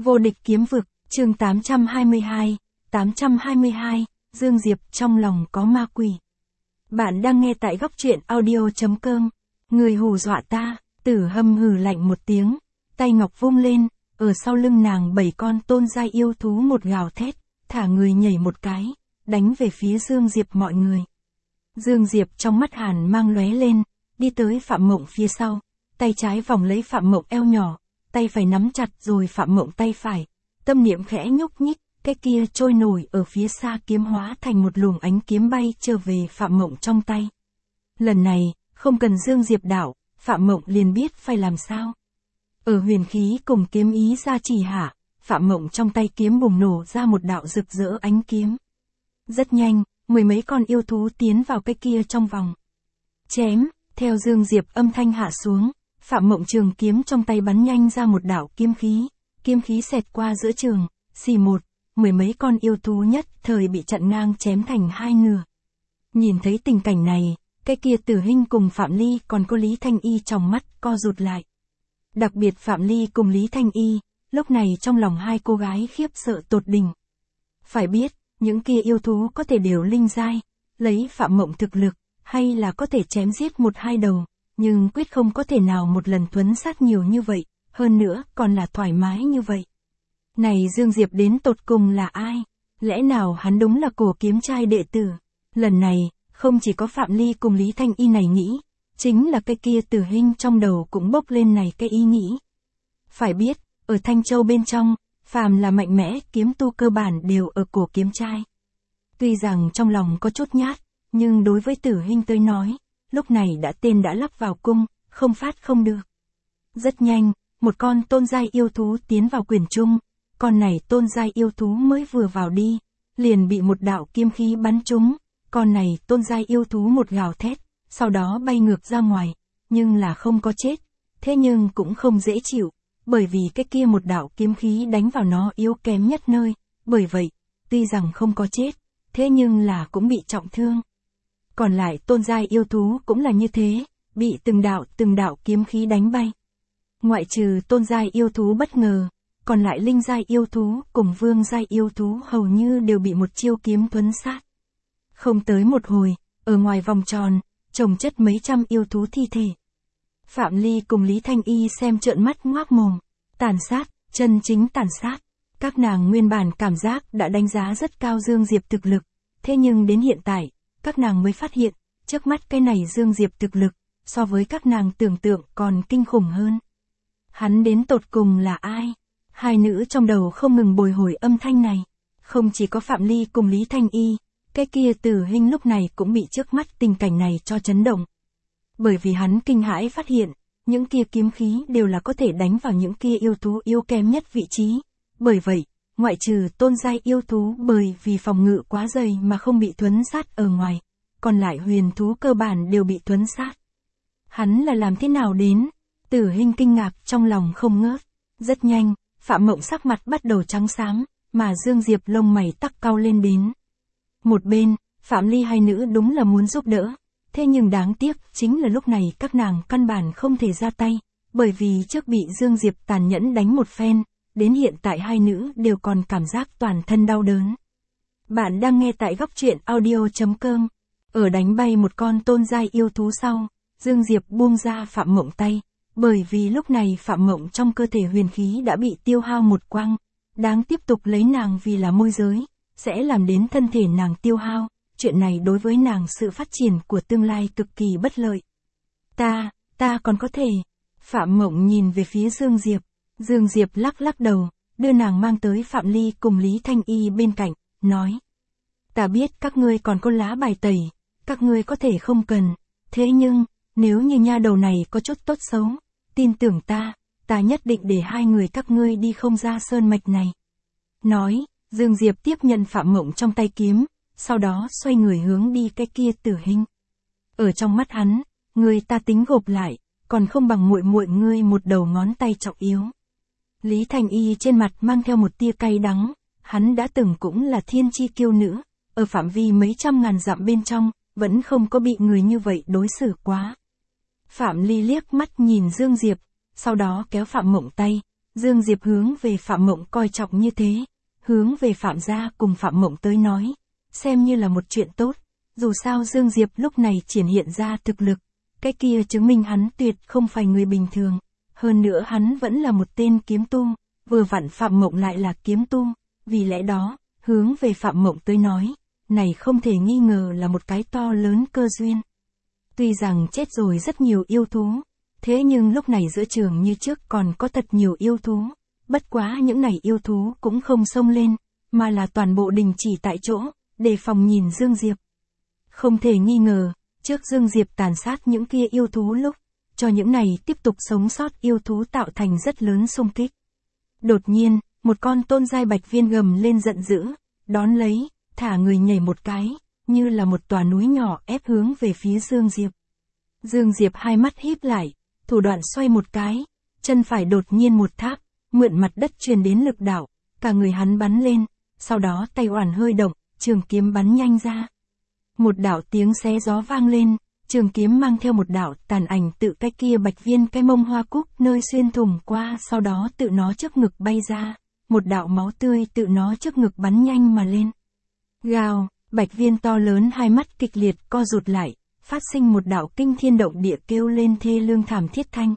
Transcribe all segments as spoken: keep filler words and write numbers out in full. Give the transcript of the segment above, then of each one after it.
Vô địch kiếm vực, chương tám trăm hai mươi hai, tám trăm hai mươi hai, Dương Diệp trong lòng có ma quỷ. Bạn đang nghe tại góc truyện audio chấm com. Người hù dọa ta, Tử Hâm hừ lạnh một tiếng, tay ngọc vung lên, ở sau lưng nàng bảy con tôn giai yêu thú một gào thét, thả người nhảy một cái, đánh về phía Dương Diệp mọi người. Dương Diệp trong mắt hàn mang lóe lên, đi tới Phạm Mộng phía sau, tay trái vòng lấy Phạm Mộng eo nhỏ, tay phải nắm chặt rồi Phạm Mộng tay phải, tâm niệm khẽ nhúc nhích, cái kia trôi nổi ở phía xa kiếm hóa thành một luồng ánh kiếm bay trở về Phạm Mộng trong tay. Lần này, không cần Dương Diệp đạo, Phạm Mộng liền biết phải làm sao. Ở huyền khí cùng kiếm ý gia trì hạ, Phạm Mộng trong tay kiếm bùng nổ ra một đạo rực rỡ ánh kiếm. Rất nhanh, mười mấy con yêu thú tiến vào cái kia trong vòng. Chém, theo Dương Diệp âm thanh hạ xuống, Phạm Mộng trường kiếm trong tay bắn nhanh ra một đạo kiếm khí, kiếm khí xẹt qua giữa trường, xì một, mười mấy con yêu thú nhất thời bị chặn ngang chém thành hai nửa. Nhìn thấy tình cảnh này, cái kia Tử Hinh cùng Phạm Ly còn có Lý Thanh Y trong mắt co rụt lại. Đặc biệt Phạm Ly cùng Lý Thanh Y, lúc này trong lòng hai cô gái khiếp sợ tột đỉnh. Phải biết, những kia yêu thú có thể đều linh giai, lấy Phạm Mộng thực lực, hay là có thể chém giết một hai đầu, nhưng quyết không có thể nào một lần thuấn sát nhiều như vậy, hơn nữa còn là thoải mái như vậy. Này Dương Diệp đến tột cùng là ai? Lẽ nào hắn đúng là Cổ Kiếm trai đệ tử? Lần này, không chỉ có Phạm Ly cùng Lý Thanh Y này nghĩ, chính là cái kia Tử Hinh trong đầu cũng bốc lên này cái ý nghĩ. Phải biết, ở Thanh Châu bên trong, phàm là mạnh mẽ kiếm tu cơ bản đều ở Cổ Kiếm trai. Tuy rằng trong lòng có chút nhát, nhưng đối với Tử Hinh tới nói, lúc này đã tên đã lắp vào cung, không phát không được. Rất nhanh, một con tôn giai yêu thú tiến vào quyền trung, con này tôn giai yêu thú mới vừa vào đi, liền bị một đạo kiếm khí bắn trúng, con này tôn giai yêu thú một gào thét, sau đó bay ngược ra ngoài, nhưng là không có chết, thế nhưng cũng không dễ chịu, bởi vì cái kia một đạo kiếm khí đánh vào nó yếu kém nhất nơi, bởi vậy, tuy rằng không có chết, thế nhưng là cũng bị trọng thương. Còn lại tôn giai yêu thú cũng là như thế, bị từng đạo từng đạo kiếm khí đánh bay. Ngoại trừ tôn giai yêu thú bất ngờ, còn lại linh giai yêu thú cùng vương giai yêu thú hầu như đều bị một chiêu kiếm thuấn sát. Không tới một hồi, ở ngoài vòng tròn, chồng chất mấy trăm yêu thú thi thể. Phạm Ly cùng Lý Thanh Y xem trợn mắt ngoác mồm, tàn sát, chân chính tàn sát. Các nàng nguyên bản cảm giác đã đánh giá rất cao Dương Diệp thực lực, thế nhưng đến hiện tại, các nàng mới phát hiện, trước mắt cái này Dương Diệp thực lực, so với các nàng tưởng tượng còn kinh khủng hơn. Hắn đến tột cùng là ai? Hai nữ trong đầu không ngừng bồi hồi âm thanh này. Không chỉ có Phạm Ly cùng Lý Thanh Y, cái kia Tử Hinh lúc này cũng bị trước mắt tình cảnh này cho chấn động. Bởi vì hắn kinh hãi phát hiện, những kia kiếm khí đều là có thể đánh vào những kia yêu thú yếu kém nhất vị trí. Bởi vậy, ngoại trừ tôn giai yêu thú bởi vì phòng ngự quá dày mà không bị thuấn sát ở ngoài, còn lại huyền thú cơ bản đều bị thuấn sát. Hắn là làm thế nào đến? Tử Hinh kinh ngạc trong lòng không ngớt. Rất nhanh, Phạm Mộng sắc mặt bắt đầu trắng xám, mà Dương Diệp lông mày tắc cau lên đến. Một bên, Phạm Ly hai nữ đúng là muốn giúp đỡ, thế nhưng đáng tiếc chính là lúc này các nàng căn bản không thể ra tay, bởi vì trước bị Dương Diệp tàn nhẫn đánh một phen, đến hiện tại hai nữ đều còn cảm giác toàn thân đau đớn. Bạn đang nghe tại góc truyện audio chấm com. Ở đánh bay một con tôn giai yêu thú sau, Dương Diệp buông ra Phạm Mộng tay, bởi vì lúc này Phạm Mộng trong cơ thể huyền khí đã bị tiêu hao một quang, đáng tiếp tục lấy nàng vì là môi giới, sẽ làm đến thân thể nàng tiêu hao, chuyện này đối với nàng sự phát triển của tương lai cực kỳ bất lợi. Ta, ta còn có thể. Phạm Mộng nhìn về phía Dương Diệp, Dương Diệp lắc lắc đầu, đưa nàng mang tới Phạm Ly cùng Lý Thanh Y bên cạnh, nói. Ta biết các ngươi còn có lá bài tẩy, các ngươi có thể không cần, thế nhưng, nếu như nha đầu này có chút tốt xấu, tin tưởng ta, ta nhất định để hai người các ngươi đi không ra sơn mạch này. Nói, Dương Diệp tiếp nhận Phạm Mộng trong tay kiếm, sau đó xoay người hướng đi cái kia Tử Hinh. Ở trong mắt hắn, người ta tính gộp lại, còn không bằng muội muội ngươi một đầu ngón tay trọng yếu. Lý Thanh Y trên mặt mang theo một tia cay đắng, hắn đã từng cũng là thiên chi kiêu nữ, ở phạm vi mấy trăm ngàn dặm bên trong, vẫn không có bị người như vậy đối xử quá. Phạm Ly liếc mắt nhìn Dương Diệp, sau đó kéo Phạm Mộng tay, Dương Diệp hướng về Phạm Mộng coi trọng như thế, hướng về Phạm gia cùng Phạm Mộng tới nói, xem như là một chuyện tốt, dù sao Dương Diệp lúc này triển hiện ra thực lực, cái kia chứng minh hắn tuyệt không phải người bình thường, hơn nữa hắn vẫn là một tên kiếm tu, vừa vặn Phạm Mộng lại là kiếm tu, vì lẽ đó, hướng về Phạm Mộng tới nói, này không thể nghi ngờ là một cái to lớn cơ duyên. Tuy rằng chết rồi rất nhiều yêu thú, thế nhưng lúc này giữa trường như trước còn có thật nhiều yêu thú, bất quá những này yêu thú cũng không xông lên, mà là toàn bộ đình chỉ tại chỗ, đề phòng nhìn Dương Diệp. Không thể nghi ngờ, trước Dương Diệp tàn sát những kia yêu thú lúc, cho những này tiếp tục sống sót yêu thú tạo thành rất lớn xung kích. Đột nhiên, một con tôn giai bạch viên gầm lên giận dữ, đón lấy, thả người nhảy một cái, như là một tòa núi nhỏ ép hướng về phía Dương Diệp. Dương Diệp hai mắt híp lại, thủ đoạn xoay một cái, chân phải đột nhiên một tháp, mượn mặt đất truyền đến lực đạo, cả người hắn bắn lên, sau đó tay oản hơi động, trường kiếm bắn nhanh ra. Một đạo tiếng xé gió vang lên, trường kiếm mang theo một đạo tàn ảnh tự cái kia bạch viên cái mông hoa cúc nơi xuyên thủng qua, sau đó tự nó trước ngực bay ra, một đạo máu tươi tự nó trước ngực bắn nhanh mà lên. Gào, bạch viên to lớn hai mắt kịch liệt co rụt lại, phát sinh một đạo kinh thiên động địa kêu lên thê lương thảm thiết thanh.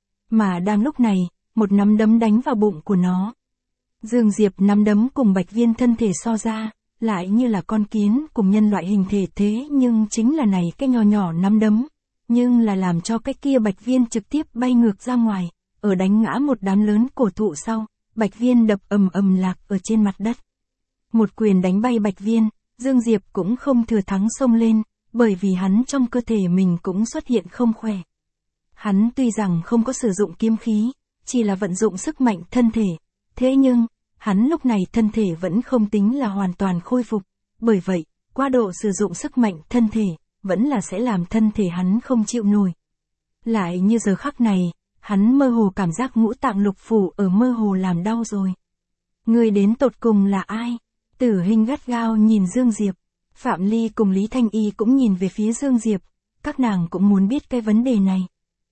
Mà đang lúc này, một nắm đấm đánh vào bụng của nó. Dương Diệp nắm đấm cùng bạch viên thân thể so ra, lại như là con kiến cùng nhân loại hình thể, thế nhưng chính là này cái nhỏ nhỏ nắm đấm, nhưng là làm cho cái kia bạch viên trực tiếp bay ngược ra ngoài, ở đánh ngã một đám lớn cổ thụ sau, bạch viên đập ầm ầm lạc ở trên mặt đất. Một quyền đánh bay bạch viên, Dương Diệp cũng không thừa thắng xông lên, bởi vì hắn trong cơ thể mình cũng xuất hiện không khỏe. Hắn tuy rằng không có sử dụng kiếm khí, chỉ là vận dụng sức mạnh thân thể, thế nhưng, hắn lúc này thân thể vẫn không tính là hoàn toàn khôi phục, bởi vậy, quá độ sử dụng sức mạnh thân thể, vẫn là sẽ làm thân thể hắn không chịu nổi. Lại như giờ khắc này, hắn mơ hồ cảm giác ngũ tạng lục phủ ở mơ hồ làm đau rồi. Người đến tột cùng là ai? Tử Hình gắt gao nhìn Dương Diệp, Phạm Ly cùng Lý Thanh Y cũng nhìn về phía Dương Diệp, các nàng cũng muốn biết cái vấn đề này.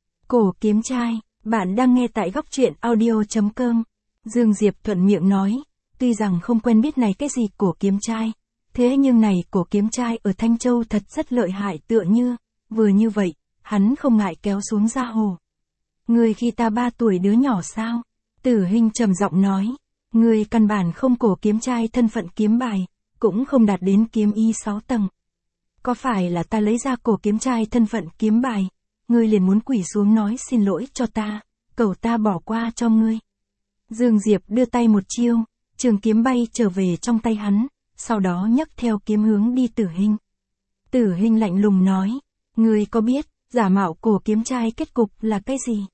Cổ kiếm trai, bạn đang nghe tại góc truyện audio chấm com. Dương Diệp thuận miệng nói, tuy rằng không quen biết này cái gì cổ kiếm trai, thế nhưng này cổ kiếm trai ở Thanh Châu thật rất lợi hại tựa như, vừa như vậy, hắn không ngại kéo xuống ra hồ. Người khi ta ba tuổi đứa nhỏ sao? Tử Hình trầm giọng nói, người căn bản không cổ kiếm trai thân phận kiếm bài, cũng không đạt đến kiếm y sáu tầng. Có phải là ta lấy ra cổ kiếm trai thân phận kiếm bài, ngươi liền muốn quỳ xuống nói xin lỗi cho ta, cầu ta bỏ qua cho ngươi. Dương Diệp đưa tay một chiêu, trường kiếm bay trở về trong tay hắn, sau đó nhấc theo kiếm hướng đi Tử Hình. Tử Hình lạnh lùng nói, ngươi có biết, giả mạo cổ kiếm trai kết cục là cái gì?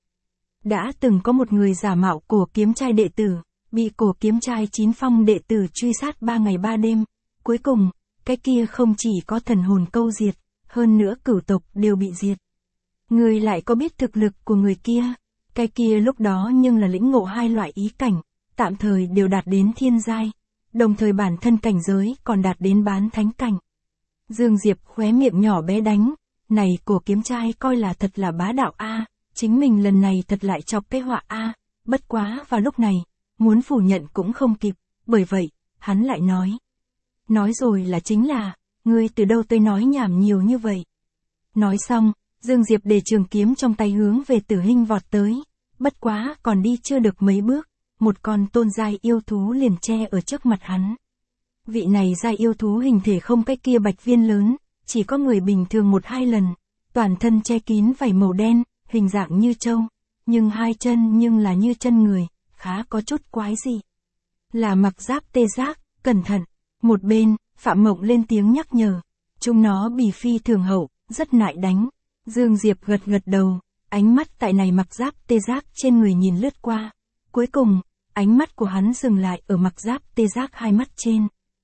Đã từng có một người giả mạo cổ kiếm trai đệ tử, bị cổ kiếm trai chín phong đệ tử truy sát ba ngày ba đêm, cuối cùng, cái kia không chỉ có thần hồn câu diệt, hơn nữa cửu tộc đều bị diệt. Ngươi lại có biết thực lực của người kia? Cái kia lúc đó nhưng là lĩnh ngộ hai loại ý cảnh, tạm thời đều đạt đến thiên giai, đồng thời bản thân cảnh giới còn đạt đến bán thánh cảnh. Dương Diệp khóe miệng nhỏ bé đánh, này cổ kiếm trai coi là thật là bá đạo a, chính mình lần này thật lại chọc cái họa a, bất quá vào lúc này, muốn phủ nhận cũng không kịp, bởi vậy, hắn lại nói. Nói rồi là chính là, ngươi từ đâu tới nói nhảm nhiều như vậy. Nói xong, Dương Diệp để trường kiếm trong tay hướng về Tử Hình vọt tới, bất quá còn đi chưa được mấy bước, một con tôn giai yêu thú liền che ở trước mặt hắn. Vị này giai yêu thú hình thể không cái kia bạch viên lớn, chỉ có người bình thường một hai lần, toàn thân che kín vảy màu đen, hình dạng như trâu, nhưng hai chân nhưng là như chân người, khá có chút quái dị. Là mặc giáp tê giác, cẩn thận. Một bên, Phạm Mộng lên tiếng nhắc nhở, chúng nó bì phi thường hậu, rất nại đánh. Dương Diệp gật gật đầu, ánh mắt tại này mặc giáp tê giác trên người nhìn lướt qua. Cuối cùng, ánh mắt của hắn dừng lại ở mặc giáp tê giác hai mắt trên.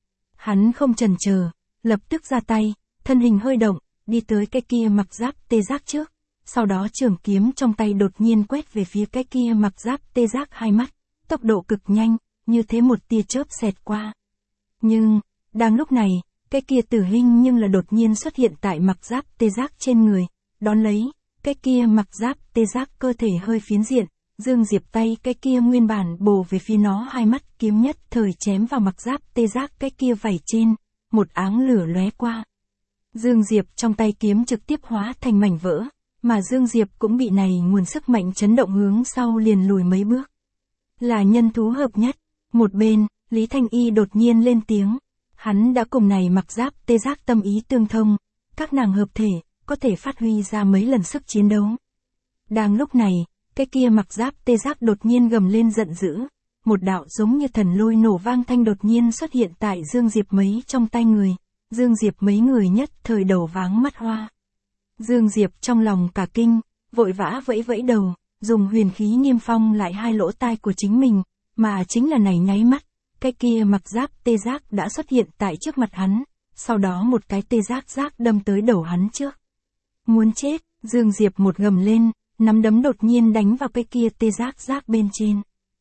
Hắn không chần chờ, lập tức ra tay, thân hình hơi động, đi tới cái kia mặc giáp tê giác trước. Sau đó trường kiếm trong tay đột nhiên quét về phía cái kia mặc giáp tê giác hai mắt, tốc độ cực nhanh, như thế một tia chớp xẹt qua. Nhưng, đang lúc này, cái kia Tử Hình nhưng là đột nhiên xuất hiện tại mặc giáp tê giác trên người, đón lấy, cái kia mặc giáp tê giác cơ thể hơi phiến diện, Dương Diệp tay cái kia nguyên bản bổ về phía nó hai mắt kiếm nhất thời chém vào mặc giáp tê giác cái kia vảy trên, một áng lửa lóe qua. Dương Diệp trong tay kiếm trực tiếp hóa thành mảnh vỡ, mà Dương Diệp cũng bị này nguồn sức mạnh chấn động hướng sau liền lùi mấy bước. Là nhân thú hợp nhất, một bên, Lý Thanh Y đột nhiên lên tiếng, hắn đã cùng này mặc giáp tê giác tâm ý tương thông, các nàng hợp thể, có thể phát huy ra mấy lần sức chiến đấu. Đang lúc này, cái kia mặc giáp tê giác đột nhiên gầm lên giận dữ, một đạo giống như thần lôi nổ vang thanh đột nhiên xuất hiện tại Dương Diệp mấy trong tay người, Dương Diệp mấy người nhất thời đầu váng mắt hoa. Dương Diệp trong lòng cả kinh, vội vã vẫy vẫy đầu, dùng huyền khí niêm phong lại hai lỗ tai của chính mình, mà chính là này nháy mắt, cái kia mặc giáp tê giác đã xuất hiện tại trước mặt hắn, sau đó một cái tê giác giác đâm tới đầu hắn trước. Muốn chết, Dương Diệp một gầm lên, nắm đấm đột nhiên đánh vào cái kia tê giác giác bên trên.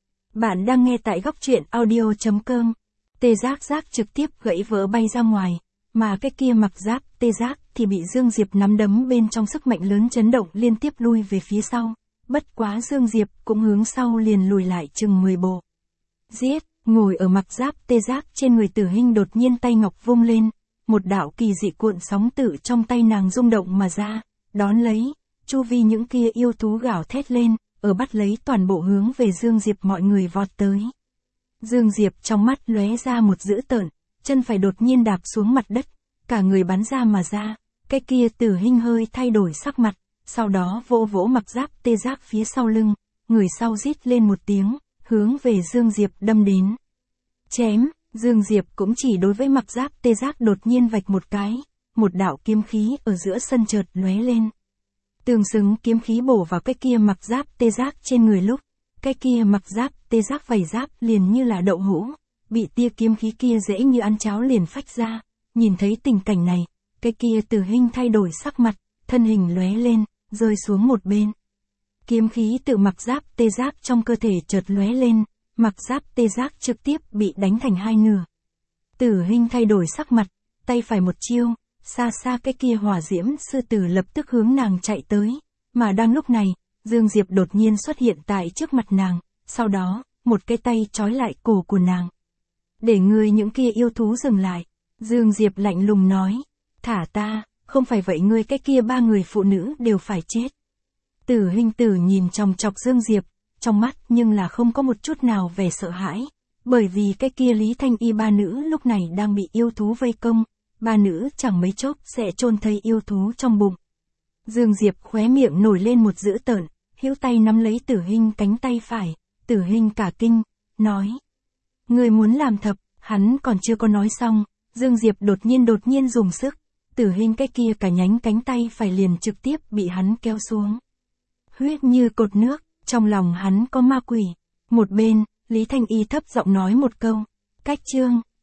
Bạn đang nghe tại góc truyện audio chấm com. Tê giác giác trực tiếp gãy vỡ bay ra ngoài, mà cái kia mặc giáp tê giác thì bị Dương Diệp nắm đấm bên trong sức mạnh lớn chấn động liên tiếp lui về phía sau. Bất quá Dương Diệp cũng hướng sau liền lùi lại chừng mười bộ. Giết, ngồi ở mặc giáp tê giác trên người Tử Hinh đột nhiên tay ngọc vung lên, một đạo kỳ dị cuộn sóng tự trong tay nàng rung động mà ra, đón lấy, chu vi những kia yêu thú gào thét lên, ở bắt lấy toàn bộ hướng về Dương Diệp mọi người vọt tới. Dương Diệp trong mắt lóe ra một dữ tợn, chân phải đột nhiên đạp xuống mặt đất, cả người bắn ra mà ra, cái kia Tử Hinh hơi thay đổi sắc mặt, sau đó vỗ vỗ mặc giáp tê giác phía sau lưng, người sau rít lên một tiếng, hướng về Dương Diệp đâm đến. Chém, Dương Diệp cũng chỉ đối với mặc giáp tê giác đột nhiên vạch một cái, một đạo kiếm khí ở giữa sân chợt lóe lên. Tương xứng kiếm khí bổ vào cái kia mặc giáp tê giác trên người lúc, cái kia mặc giáp tê giác vảy giáp liền như là đậu hũ, bị tia kiếm khí kia dễ như ăn cháo liền phách ra. Nhìn thấy tình cảnh này, cái kia Tử Hinh thay đổi sắc mặt, thân hình lóe lên, rơi xuống một bên. Kiếm khí tự mặc giáp tê giác trong cơ thể chợt lóe lên, mặc giáp tê giác trực tiếp bị đánh thành hai nửa. Tử Hinh thay đổi sắc mặt, tay phải một chiêu, xa xa cái kia hỏa diễm sư tử lập tức hướng nàng chạy tới, mà đang lúc này, Dương Diệp đột nhiên xuất hiện tại trước mặt nàng, sau đó, một cái tay trói lại cổ của nàng. Để người những kia yêu thú dừng lại, Dương Diệp lạnh lùng nói, thả ta, không phải vậy ngươi cái kia ba người phụ nữ đều phải chết. Tử Hinh tử nhìn chòng chọc Dương Diệp, trong mắt nhưng là không có một chút nào vẻ sợ hãi, bởi vì cái kia Lý Thanh Y ba nữ lúc này đang bị yêu thú vây công, ba nữ chẳng mấy chốc sẽ chôn thây yêu thú trong bụng. Dương Diệp khóe miệng nổi lên một dữ tợn, hữu tay nắm lấy Tử Hinh cánh tay phải, Tử Hinh cả kinh, nói. Người muốn làm thập, hắn còn chưa có nói xong, Dương Diệp đột nhiên đột nhiên dùng sức, Tử Hinh cái kia cả nhánh cánh tay phải liền trực tiếp bị hắn kéo xuống. Huyết như cột nước, trong lòng hắn có ma quỷ. Một bên, Lý Thanh Y thấp giọng nói một câu, cách chương.